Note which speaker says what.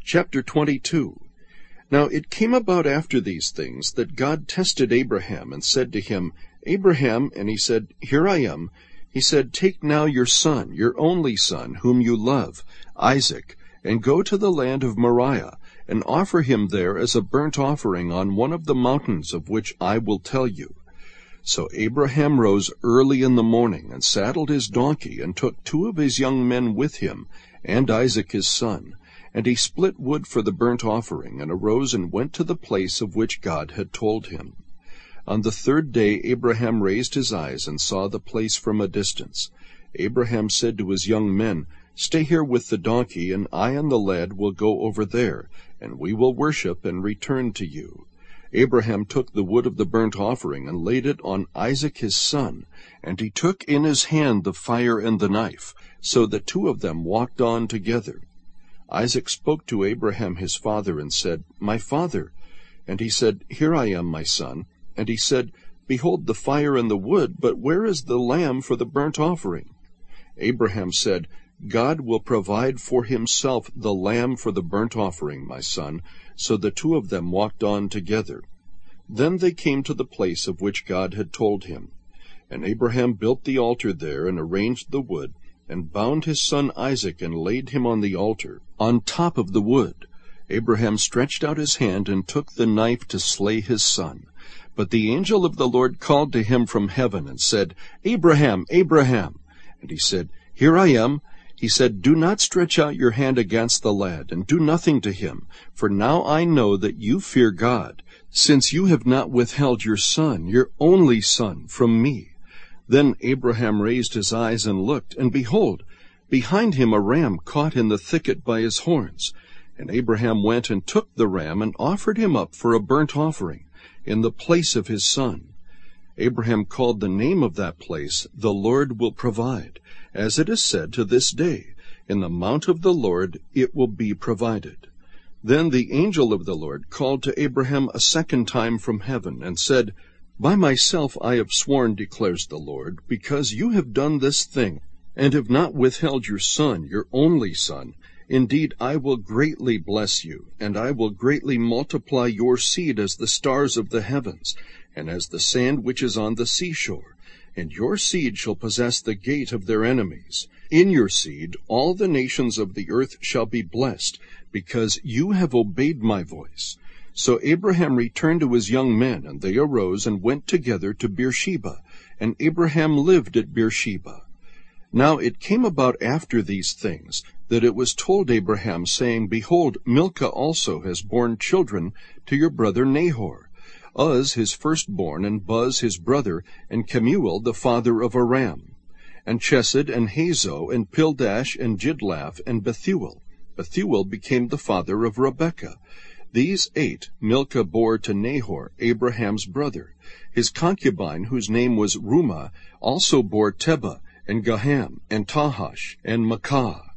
Speaker 1: Chapter 22. Now it came about after these things that God tested Abraham and said to him, Abraham, and he said, Here I am. He said, Take now your son, your only son, whom you love, Isaac, and go to the land of Moriah, and offer him there as a burnt offering on one of the mountains of which I will tell you. So Abraham rose early in the morning, and saddled his donkey, and took 2 of his young men with him, and Isaac his son. And he split wood for the burnt offering, and arose and went to the place of which God had told him. On the 3rd day Abraham raised his eyes, and saw the place from a distance. Abraham said to his young men, Stay here with the donkey, and I and the lad will go over there, and we will worship and return to you. Abraham took the wood of the burnt offering, and laid it on Isaac his son, and he took in his hand the fire and the knife. So the 2 of them walked on together. Isaac spoke to Abraham his father, and said, My father. And he said, Here I am, my son. And he said, Behold the fire and the wood, but where is the lamb for the burnt offering? Abraham said, God will provide for himself the lamb for the burnt offering, my son. So the 2 of them walked on together. Then they came to the place of which God had told him. And Abraham built the altar there, and arranged the wood, and bound his son Isaac, and laid him on the altar, on top of the wood. Abraham stretched out his hand, and took the knife to slay his son. But the angel of the Lord called to him from heaven, and said, Abraham, Abraham. And he said, Here I am. He said, Do not stretch out your hand against the lad, and do nothing to him, for now I know that you fear God, since you have not withheld your son, your only son, from me. Then Abraham raised his eyes and looked, and behold, behind him a ram caught in the thicket by his horns. And Abraham went and took the ram, and offered him up for a burnt offering, in the place of his son. Abraham called the name of that place, The Lord will provide, as it is said to this day, In the mount of the Lord it will be provided. Then the angel of the Lord called to Abraham a second time from heaven, and said, By myself I have sworn, declares the Lord, because you have done this thing, and have not withheld your son, your only son. Indeed, I will greatly bless you, and I will greatly multiply your seed as the stars of the heavens, and as the sand which is on the seashore. And your seed shall possess the gate of their enemies. In your seed all the nations of the earth shall be blessed, because you have obeyed my voice. So Abraham returned to his young men, and they arose and went together to Beersheba, and Abraham lived at Beersheba. Now it came about after these things, that it was told Abraham, saying, Behold, Milcah also has borne children to your brother Nahor, Uz his firstborn, and Buz his brother, and Kemuel the father of Aram, and Chesed, and Hazo, and Pildash, and Jidlaph, and Bethuel. Bethuel became the father of Rebekah. These 8 Milcah bore to Nahor, Abraham's brother. His concubine, whose name was Rumah, also bore Tebah, and Gaham, and Tahash, and Maacah.